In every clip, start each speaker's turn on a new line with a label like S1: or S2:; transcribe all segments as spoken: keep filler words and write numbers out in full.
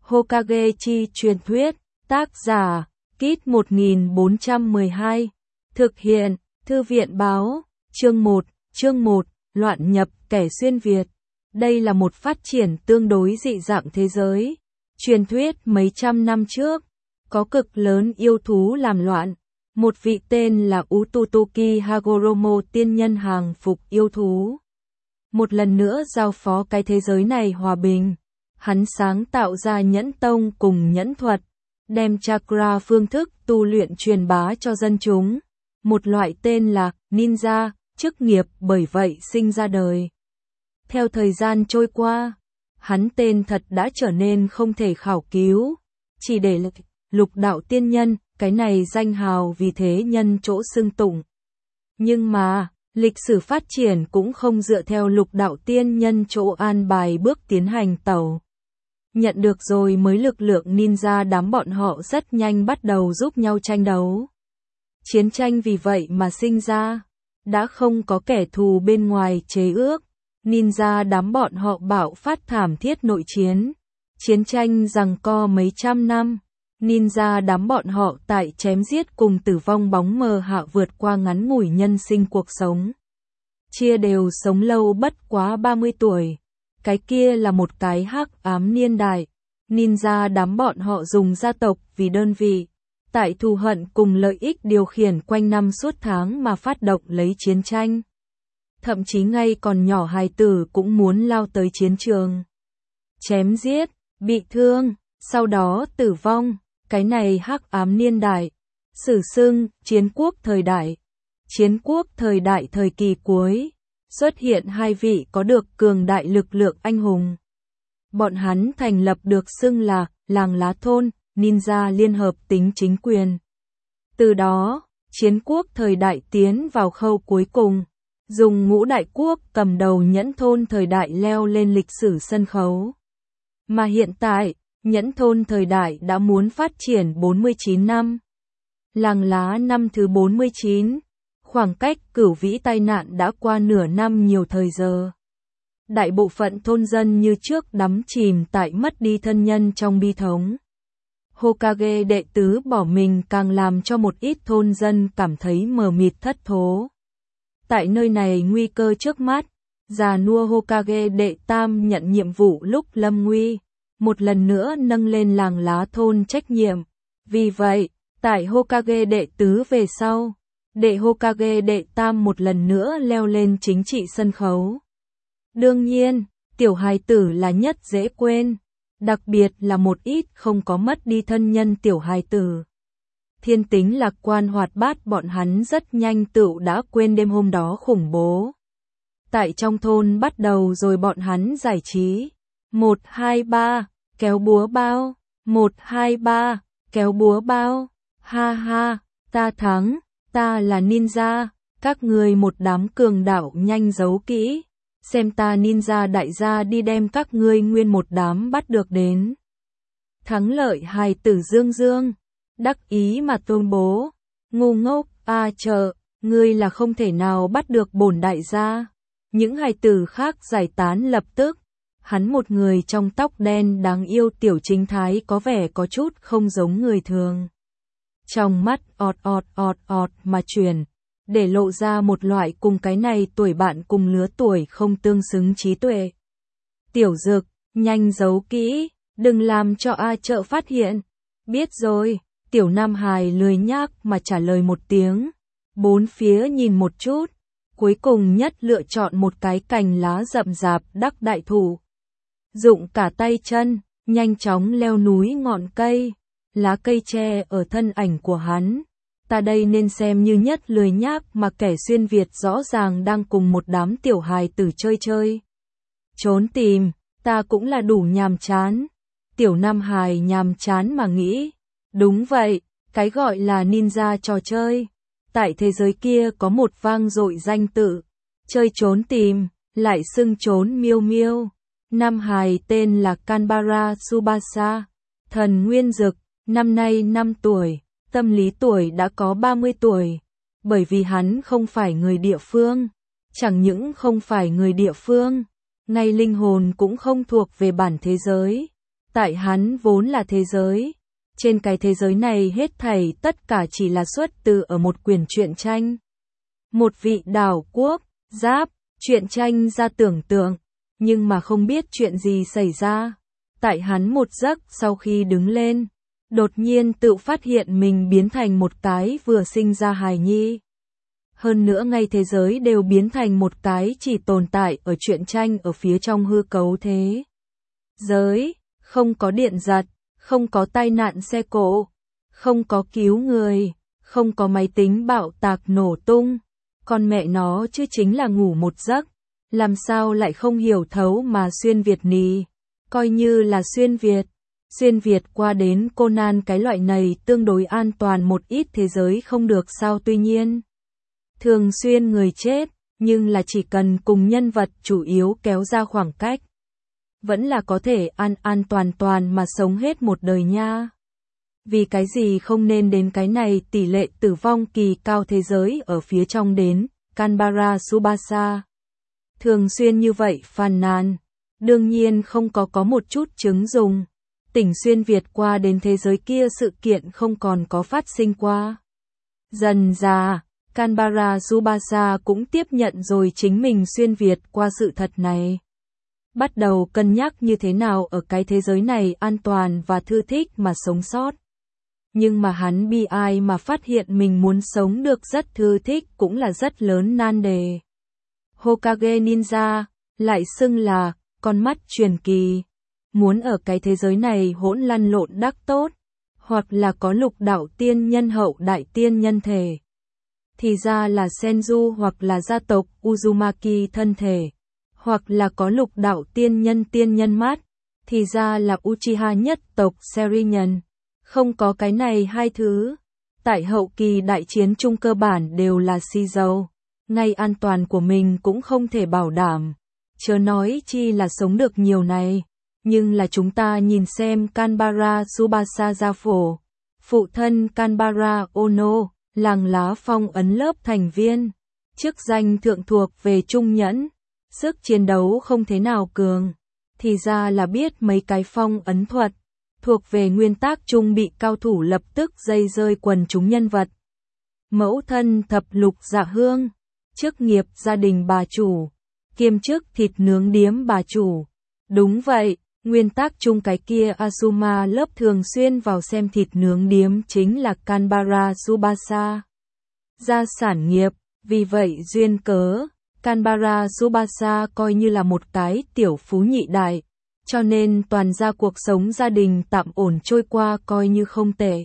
S1: Hokage chi truyền thuyết, tác giả, Kit một nghìn bốn trăm mười hai, thực hiện, Thư viện báo, chương một, chương một, loạn nhập kẻ xuyên Việt. Đây là một phát triển tương đối dị dạng thế giới. Truyền thuyết mấy trăm năm trước, có cực lớn yêu thú làm loạn. Một vị tên là Ututoki Hagoromo tiên nhân hàng phục yêu thú. Một lần nữa giao phó cái thế giới này hòa bình. Hắn sáng tạo ra nhẫn tông cùng nhẫn thuật, đem chakra phương thức tu luyện truyền bá cho dân chúng. Một loại tên là ninja, chức nghiệp bởi vậy sinh ra đời. Theo thời gian trôi qua, hắn tên thật đã trở nên không thể khảo cứu, chỉ để lục đạo tiên nhân, cái này danh hào vì thế nhân chỗ xưng tụng. Nhưng mà, lịch sử phát triển cũng không dựa theo lục đạo tiên nhân chỗ an bài bước tiến hành tẩu. Nhận được rồi mới lực lượng ninja đám bọn họ rất nhanh bắt đầu giúp nhau tranh đấu. Chiến tranh vì vậy mà sinh ra, đã không có kẻ thù bên ngoài chế ước. Ninja đám bọn họ bạo phát thảm thiết nội chiến. Chiến tranh giằng co mấy trăm năm. Ninja đám bọn họ tại chém giết cùng tử vong bóng mờ hạ vượt qua ngắn ngủi nhân sinh cuộc sống. Chia đều sống lâu bất quá ba mươi tuổi. Cái kia là một cái hắc ám niên đại. Ninja đám bọn họ dùng gia tộc vì đơn vị. Tại thù hận cùng lợi ích điều khiển quanh năm suốt tháng mà phát động lấy chiến tranh. Thậm chí ngay còn nhỏ hài tử cũng muốn lao tới chiến trường. Chém giết, bị thương, sau đó tử vong. Cái này hắc ám niên đại. Sử xưng, chiến quốc thời đại. Chiến quốc thời đại thời kỳ cuối. Xuất hiện hai vị có được cường đại lực lượng anh hùng. Bọn hắn thành lập được xưng là làng lá thôn, ninja liên hợp tính chính quyền. Từ đó, chiến quốc thời đại tiến vào khâu cuối cùng. Dùng ngũ đại quốc cầm đầu nhẫn thôn thời đại leo lên lịch sử sân khấu. Mà hiện tại, nhẫn thôn thời đại đã muốn phát triển bốn mươi chín năm. Làng lá năm thứ bốn mươi chín. Khoảng cách cửu vĩ tai nạn đã qua nửa năm nhiều thời giờ. Đại bộ phận thôn dân như trước đắm chìm tại mất đi thân nhân trong bi thống. Hokage đệ tứ bỏ mình càng làm cho một ít thôn dân cảm thấy mờ mịt thất thố. Tại nơi này nguy cơ trước mắt, già nua Hokage đệ tam nhận nhiệm vụ lúc lâm nguy, một lần nữa nâng lên làng lá thôn trách nhiệm. Vì vậy, tại Hokage đệ tứ về sau, đệ Hokage đệ tam một lần nữa leo lên chính trị sân khấu. Đương nhiên, tiểu hài tử là nhất dễ quên, đặc biệt là một ít không có mất đi thân nhân tiểu hài tử. Thiên tính lạc quan hoạt bát bọn hắn rất nhanh tựu đã quên đêm hôm đó khủng bố. Tại trong thôn bắt đầu rồi bọn hắn giải trí. một, hai, ba, kéo búa bao. một, hai, ba, kéo búa bao. Ha ha, ta thắng, ta là ninja, các người một đám cường đạo nhanh giấu kỹ. Xem ta ninja đại gia đi đem các ngươi nguyên một đám bắt được đến. Thắng lợi hài tử dương dương. Đắc ý mà tôn bố, ngu ngốc, a à, chờ, ngươi là không thể nào bắt được bổn đại gia. Những hài tử khác giải tán lập tức, hắn một người trong tóc đen đáng yêu tiểu chính thái có vẻ có chút không giống người thường. Trong mắt ọt ọt ọt ọt mà chuyển, để lộ ra một loại cùng cái này tuổi bạn cùng lứa tuổi không tương xứng trí tuệ. Tiểu dực, nhanh giấu kỹ, đừng làm cho A Trợ phát hiện. Biết rồi. Tiểu Nam Hài lười nhác mà trả lời một tiếng, bốn phía nhìn một chút, cuối cùng nhất lựa chọn một cái cành lá rậm rạp đắc đại thụ. Dụng cả tay chân, nhanh chóng leo núi ngọn cây, lá cây che ở thân ảnh của hắn. Ta đây nên xem như nhất lười nhác mà kẻ xuyên Việt rõ ràng đang cùng một đám tiểu hài tử chơi chơi. Trốn tìm, ta cũng là đủ nhàm chán. Tiểu Nam Hài nhàm chán mà nghĩ. Đúng vậy, cái gọi là ninja trò chơi. Tại thế giới kia có một vang dội danh tự. Chơi trốn tìm, lại xưng trốn miêu miêu. Nam hài tên là Kanbara Tsubasa. Thần Nguyên Dực, năm nay năm tuổi, tâm lý tuổi đã có ba mươi tuổi. Bởi vì hắn không phải người địa phương. Chẳng những không phải người địa phương, ngay linh hồn cũng không thuộc về bản thế giới. Tại hắn vốn là thế giới. Trên cái thế giới này hết thảy tất cả chỉ là xuất từ ở một quyển truyện tranh. Một vị đảo quốc, giáp, truyện tranh ra tưởng tượng, nhưng mà không biết chuyện gì xảy ra. Tại hắn một giấc sau khi đứng lên, đột nhiên tự phát hiện mình biến thành một cái vừa sinh ra hài nhi. Hơn nữa ngay thế giới đều biến thành một cái chỉ tồn tại ở truyện tranh ở phía trong hư cấu thế giới, không có điện giật, không có tai nạn xe cộ, không có cứu người, không có máy tính bạo tạc nổ tung. Con mẹ nó chứ chính là ngủ một giấc, làm sao lại không hiểu thấu mà xuyên Việt nì, coi như là xuyên Việt. Xuyên Việt qua đến Conan cái loại này tương đối an toàn một ít thế giới không được sao, tuy nhiên thường xuyên người chết, nhưng là chỉ cần cùng nhân vật chủ yếu kéo ra khoảng cách, vẫn là có thể an an toàn toàn mà sống hết một đời nha. Vì cái gì không nên đến cái này tỷ lệ tử vong kỳ cao thế giới ở phía trong đến, Canberra Tsubasa. Thường xuyên như vậy phàn nàn, đương nhiên không có có một chút chứng dùng. Tỉnh xuyên Việt qua đến thế giới kia sự kiện không còn có phát sinh qua. Dần dà, Canberra Tsubasa cũng tiếp nhận rồi chính mình xuyên Việt qua sự thật này. Bắt đầu cân nhắc như thế nào ở cái thế giới này an toàn và thư thích mà sống sót. Nhưng mà hắn bi ai mà phát hiện mình muốn sống được rất thư thích cũng là rất lớn nan đề. Hokage Ninja, lại xưng là con mắt truyền kỳ, muốn ở cái thế giới này hỗn lăn lộn đắc tốt, hoặc là có lục đạo tiên nhân hậu đại tiên nhân thể. Thì ra là Senju hoặc là gia tộc Uzumaki thân thể, hoặc là có lục đạo tiên nhân tiên nhân mắt, thì ra là Uchiha nhất tộc Sharingan. Không có cái này hai thứ. Tại hậu kỳ đại chiến chung cơ bản đều là si dâu, ngay an toàn của mình cũng không thể bảo đảm, chớ nói chi là sống được nhiều này. Nhưng là chúng ta nhìn xem Canberra Tsubasa gia phổ, phụ thân Canberra Ono, làng lá phong ấn lớp thành viên, chức danh thượng thuộc về trung nhẫn, sức chiến đấu không thế nào cường, thì ra là biết mấy cái phong ấn thuật, thuộc về nguyên tắc chung bị cao thủ lập tức dây rơi quần chúng nhân vật. Mẫu thân thập lục dạ hương, chức nghiệp gia đình bà chủ, kiêm chức thịt nướng điếm bà chủ. Đúng vậy, nguyên tắc chung cái kia Asuma lớp thường xuyên vào xem thịt nướng điếm chính là Canberra Tsubasa. Gia sản nghiệp, vì vậy duyên cớ, Canberra Tsubasa coi như là một cái tiểu phú nhị đại, cho nên toàn ra cuộc sống gia đình tạm ổn trôi qua coi như không tệ.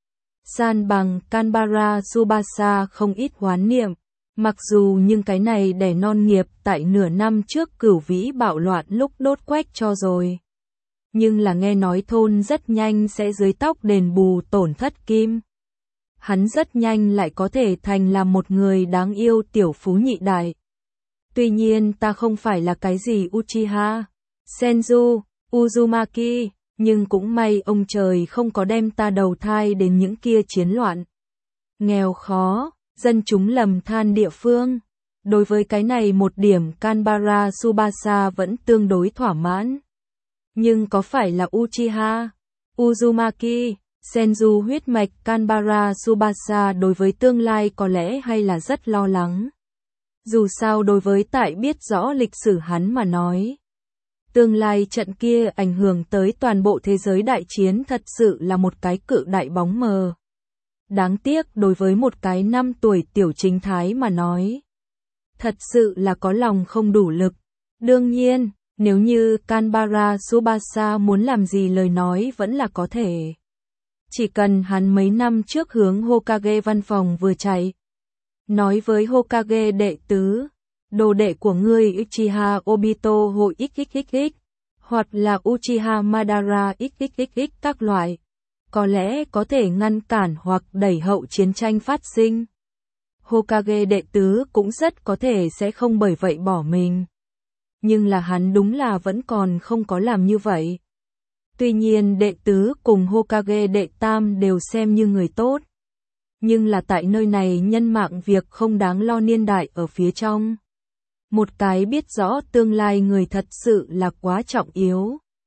S1: San bằng Canberra Tsubasa không ít hoán niệm, mặc dù nhưng cái này đẻ non nghiệp tại nửa năm trước cửu vĩ bạo loạn lúc đốt quách cho rồi. Nhưng là nghe nói thôn rất nhanh sẽ dưới tóc đền bù tổn thất kim. Hắn rất nhanh lại có thể thành là một người đáng yêu tiểu phú nhị đại. Tuy nhiên ta không phải là cái gì Uchiha, Senju, Uzumaki, nhưng cũng may ông trời không có đem ta đầu thai đến những kia chiến loạn. Nghèo khó, dân chúng lầm than địa phương. Đối với cái này một điểm Canberra Tsubasa vẫn tương đối thỏa mãn. Nhưng có phải là Uchiha, Uzumaki, Senju huyết mạch Canberra Tsubasa đối với tương lai có lẽ hay là rất lo lắng. Dù sao đối với tại biết rõ lịch sử hắn mà nói, tương lai trận kia ảnh hưởng tới toàn bộ thế giới đại chiến thật sự là một cái cự đại bóng mờ. Đáng tiếc đối với một cái năm tuổi tiểu chính thái mà nói, thật sự là có lòng không đủ lực. Đương nhiên, nếu như Canberra Tsubasa muốn làm gì lời nói vẫn là có thể. Chỉ cần hắn mấy năm trước hướng Hokage văn phòng vừa chạy, nói với Hokage đệ tứ, đồ đệ của ngươi Uchiha Obito hội xxxx, hoặc là Uchiha Madara xxxx các loại, có lẽ có thể ngăn cản hoặc đẩy hậu chiến tranh phát sinh. Hokage đệ tứ cũng rất có thể sẽ không bởi vậy bỏ mình. Nhưng là hắn đúng là vẫn còn không có làm như vậy. Tuy nhiên đệ tứ cùng Hokage đệ tam đều xem như người tốt. Nhưng là tại nơi này nhân mạng việc không đáng lo niên đại ở phía trong. Một cái biết rõ tương lai người thật sự là quá trọng yếu.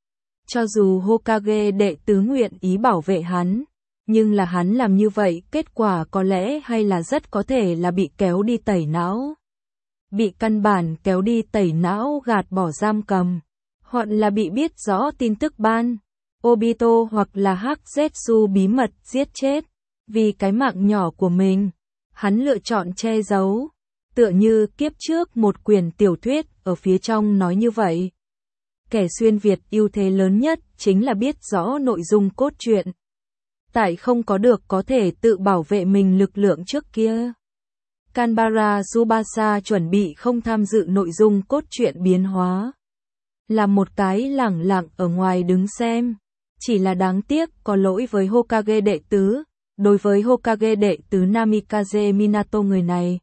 S1: Cho dù Hokage đệ tứ nguyện ý bảo vệ hắn, nhưng là hắn làm như vậy, kết quả có lẽ hay là rất có thể là bị kéo đi tẩy não. Bị căn bản kéo đi tẩy não gạt bỏ giam cầm, hoặc là bị biết rõ tin tức ban, Obito hoặc là Hắc Zetsu bí mật giết chết. Vì cái mạng nhỏ của mình, hắn lựa chọn che giấu, tựa như kiếp trước một quyển tiểu thuyết ở phía trong nói như vậy. Kẻ xuyên Việt ưu thế lớn nhất chính là biết rõ nội dung cốt truyện. Tại không có được có thể tự bảo vệ mình lực lượng trước kia. Kanbara Tsubasa chuẩn bị không tham dự nội dung cốt truyện biến hóa. Là một cái lẳng lặng ở ngoài đứng xem. Chỉ là đáng tiếc có lỗi với Hokage đệ tứ. Đối với Hokage đệ tứ Namikaze Minato người này,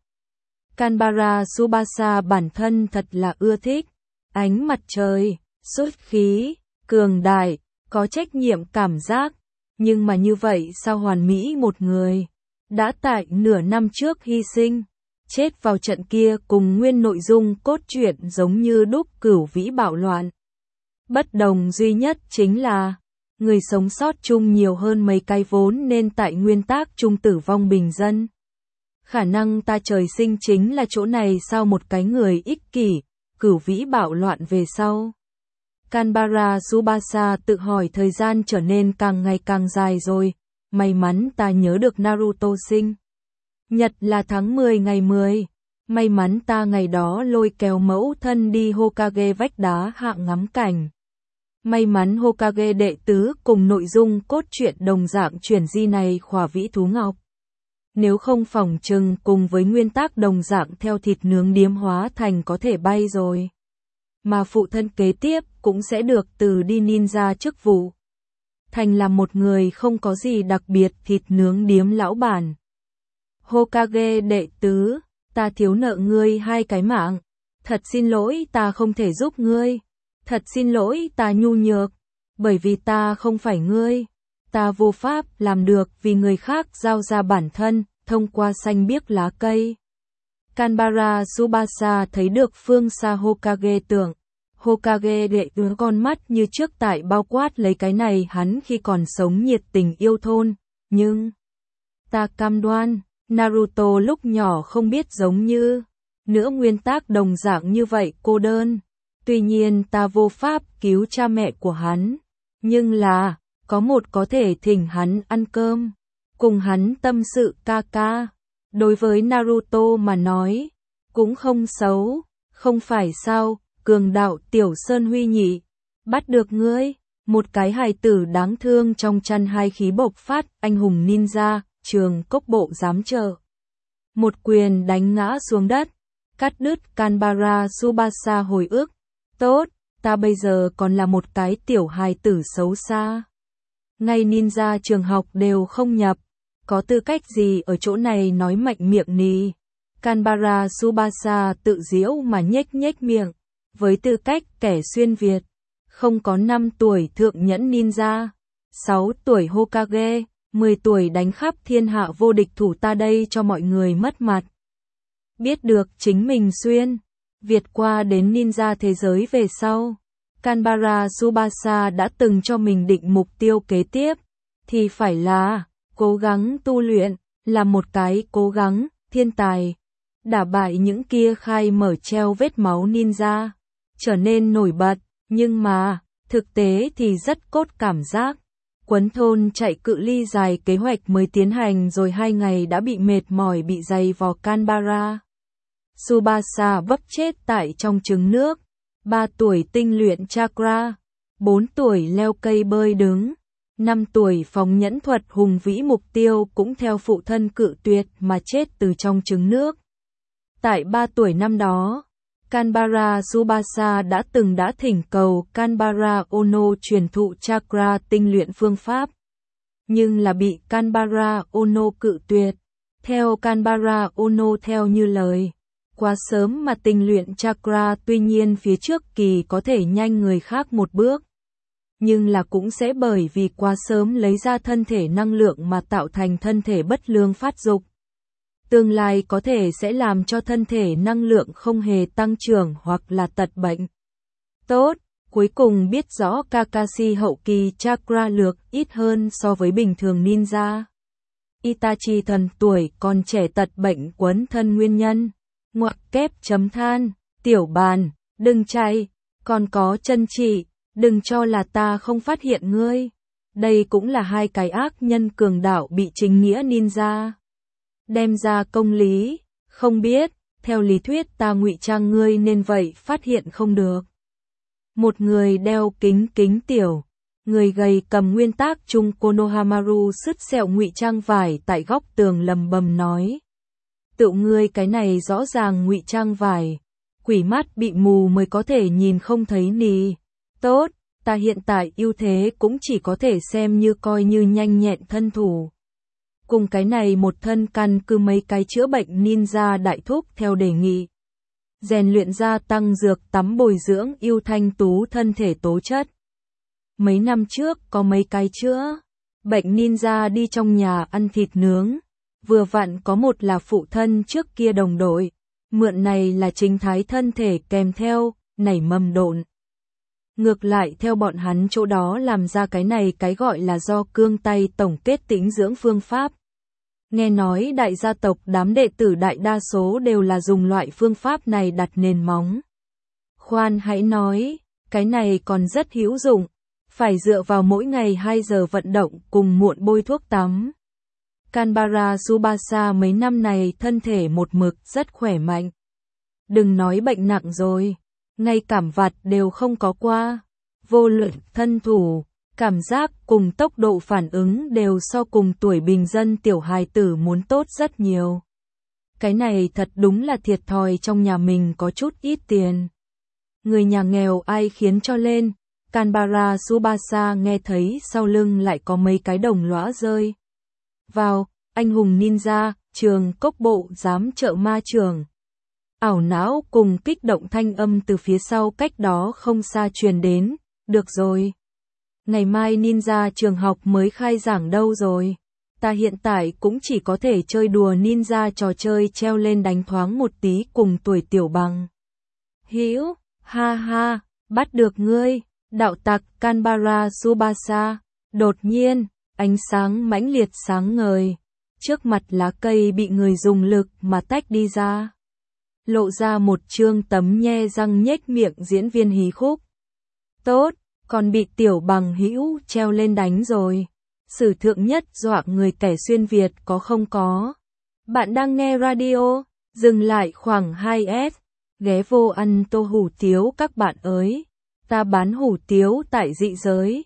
S1: Kanbara Tsubasa bản thân thật là ưa thích. Ánh mặt trời, xuất khí, cường đại, có trách nhiệm cảm giác. Nhưng mà như vậy sao hoàn mỹ một người, đã tại nửa năm trước hy sinh, chết vào trận kia cùng nguyên nội dung cốt truyện giống như đúc cửu vĩ bạo loạn. Bất đồng duy nhất chính là, người sống sót chung nhiều hơn mấy cái vốn nên tại nguyên tắc chung tử vong bình dân. Khả năng ta trời sinh chính là chỗ này sao một cái người ích kỷ, cửu vĩ bạo loạn về sau. Kanbara Tsubasa tự hỏi thời gian trở nên càng ngày càng dài rồi, may mắn ta nhớ được Naruto sinh nhật là tháng mười ngày mười, may mắn ta ngày đó lôi kéo mẫu thân đi Hokage vách đá hạ ngắm cảnh. May mắn Hokage đệ tứ cùng nội dung cốt truyện đồng dạng chuyển di này khỏa vĩ thú ngọc. Nếu không phỏng chừng cùng với nguyên tắc đồng dạng theo thịt nướng điếm hóa thành có thể bay rồi. Mà phụ thân kế tiếp cũng sẽ được từ đi ninja chức vụ. Thành là một người không có gì đặc biệt thịt nướng điếm lão bản. Hokage đệ tứ, ta thiếu nợ ngươi hai cái mạng. Thật xin lỗi ta không thể giúp ngươi. Thật xin lỗi ta nhu nhược. Bởi vì ta không phải ngươi. Ta vô pháp làm được vì người khác giao ra bản thân, thông qua xanh biếc lá cây. Kanbara Tsubasa thấy được phương xa Hokage tưởng. Hokage đệ tứ con mắt như trước tại bao quát lấy cái này hắn khi còn sống nhiệt tình yêu thôn. Nhưng, ta cam đoan, Naruto lúc nhỏ không biết giống như, nữa nguyên tắc đồng dạng như vậy cô đơn. Tuy nhiên ta vô pháp cứu cha mẹ của hắn. Nhưng là, có một có thể thỉnh hắn ăn cơm. Cùng hắn tâm sự ca ca. Đối với Naruto mà nói, cũng không xấu, không phải sao, cường đạo tiểu sơn huy nhị. Bắt được ngươi, một cái hài tử đáng thương trong chăn hai khí bộc phát, anh hùng ninja, trường cốc bộ dám chờ. Một quyền đánh ngã xuống đất, cắt đứt Kanbara Tsubasa hồi ức. Tốt, ta bây giờ còn là một cái tiểu hài tử xấu xa. Ngay ninja trường học đều không nhập, có tư cách gì ở chỗ này nói mạnh miệng nì. Kanbara Tsubasa tự giễu mà nhếch nhếch miệng, với tư cách kẻ xuyên Việt, không có năm tuổi thượng nhẫn ninja, sáu tuổi Hokage, mười tuổi đánh khắp thiên hạ vô địch thủ ta đây cho mọi người mất mặt. Biết được chính mình xuyên Việt qua đến ninja thế giới về sau, Kanbara Tsubasa đã từng cho mình định mục tiêu kế tiếp, thì phải là cố gắng tu luyện, là một cái cố gắng, thiên tài, đả bại những kia khai mở treo vết máu ninja, trở nên nổi bật, nhưng mà, thực tế thì rất cốt cảm giác. Quấn thôn chạy cự ly dài kế hoạch mới tiến hành rồi hai ngày đã bị mệt mỏi bị dày vò Kanbara Tsubasa vấp chết tại trong trứng nước, ba tuổi tinh luyện chakra, bốn tuổi leo cây bơi đứng, năm tuổi phóng nhẫn thuật hùng vĩ mục tiêu cũng theo phụ thân cự tuyệt mà chết từ trong trứng nước. Tại ba tuổi năm đó, Kanbara Tsubasa đã từng đã thỉnh cầu Kanbara Ono truyền thụ chakra tinh luyện phương pháp, nhưng là bị Kanbara Ono cự tuyệt. Theo Kanbara Ono theo như lời, quá sớm mà tinh luyện chakra, tuy nhiên phía trước kỳ có thể nhanh người khác một bước, nhưng là cũng sẽ bởi vì quá sớm lấy ra thân thể năng lượng mà tạo thành thân thể bất lương phát dục. Tương lai có thể sẽ làm cho thân thể năng lượng không hề tăng trưởng hoặc là tật bệnh. Tốt, cuối cùng biết rõ Kakashi hậu kỳ chakra lược ít hơn so với bình thường ninja. Itachi thần tuổi còn trẻ tật bệnh quấn thân nguyên nhân. Ngoặc kép chấm than, tiểu bàn, đừng chạy, còn có chân trị, đừng cho là ta không phát hiện ngươi. Đây cũng là hai cái ác nhân cường đạo bị chính nghĩa ninja đem ra công lý, không biết, theo lý thuyết ta ngụy trang ngươi nên vậy phát hiện không được. Một người đeo kính kính tiểu, người gầy cầm nguyên tác chung Konohamaru sứt sẹo ngụy trang vải tại góc tường lầm bầm nói. Tự ngươi cái này rõ ràng ngụy trang vải, quỷ mắt bị mù mới có thể nhìn không thấy nì. Tốt, ta hiện tại ưu thế cũng chỉ có thể xem như coi như nhanh nhẹn thân thủ. Cùng cái này một thân căn cứ mấy cái chữa bệnh ninja đại thúc theo đề nghị. Rèn luyện gia tăng dược tắm bồi dưỡng yêu thanh tú thân thể tố chất. Mấy năm trước có mấy cái chữa bệnh ninja đi trong nhà ăn thịt nướng. Vừa vặn có một là phụ thân trước kia đồng đội. Mượn này là chính thái thân thể kèm theo, nảy mầm độn. Ngược lại theo bọn hắn chỗ đó làm ra cái này cái gọi là do cương tay tổng kết tĩnh dưỡng phương pháp. Nghe nói đại gia tộc đám đệ tử đại đa số đều là dùng loại phương pháp này đặt nền móng. Khoan hãy nói, cái này còn rất hữu dụng, phải dựa vào mỗi ngày hai giờ vận động cùng muộn bôi thuốc tắm. Kanbara Tsubasa mấy năm này thân thể một mực rất khỏe mạnh. Đừng nói bệnh nặng rồi, ngay cảm vặt đều không có qua. Vô luận thân thủ, cảm giác cùng tốc độ phản ứng đều so cùng tuổi bình dân tiểu hài tử muốn tốt rất nhiều. Cái này thật đúng là thiệt thòi trong nhà mình có chút ít tiền. Người nhà nghèo ai khiến cho lên, Kanbara Tsubasa nghe thấy sau lưng lại có mấy cái đồng lõa rơi. Vào, anh hùng ninja, trường cốc bộ giám trợ ma trường. Ảo não cùng kích động thanh âm từ phía sau cách đó không xa truyền đến, được rồi. Ngày mai ninja trường học mới khai giảng đâu rồi. Ta hiện tại cũng chỉ có thể chơi đùa ninja trò chơi treo lên đánh thoáng một tí cùng tuổi tiểu bằng. Hữu, ha ha, bắt được ngươi, đạo tặc Kanbara Tsubasa. Đột nhiên, ánh sáng mãnh liệt sáng ngời. Trước mặt lá cây bị người dùng lực mà tách đi ra. Lộ ra một trương tấm nhe răng nhếch miệng diễn viên hí khúc. Tốt, còn bị tiểu bằng hữu treo lên đánh rồi. Sử thượng nhất dọa người kẻ xuyên Việt có không có. Bạn đang nghe radio, dừng lại khoảng hai S. Ghé vô ăn tô hủ tiếu các bạn ơi. Ta bán hủ tiếu tại dị giới.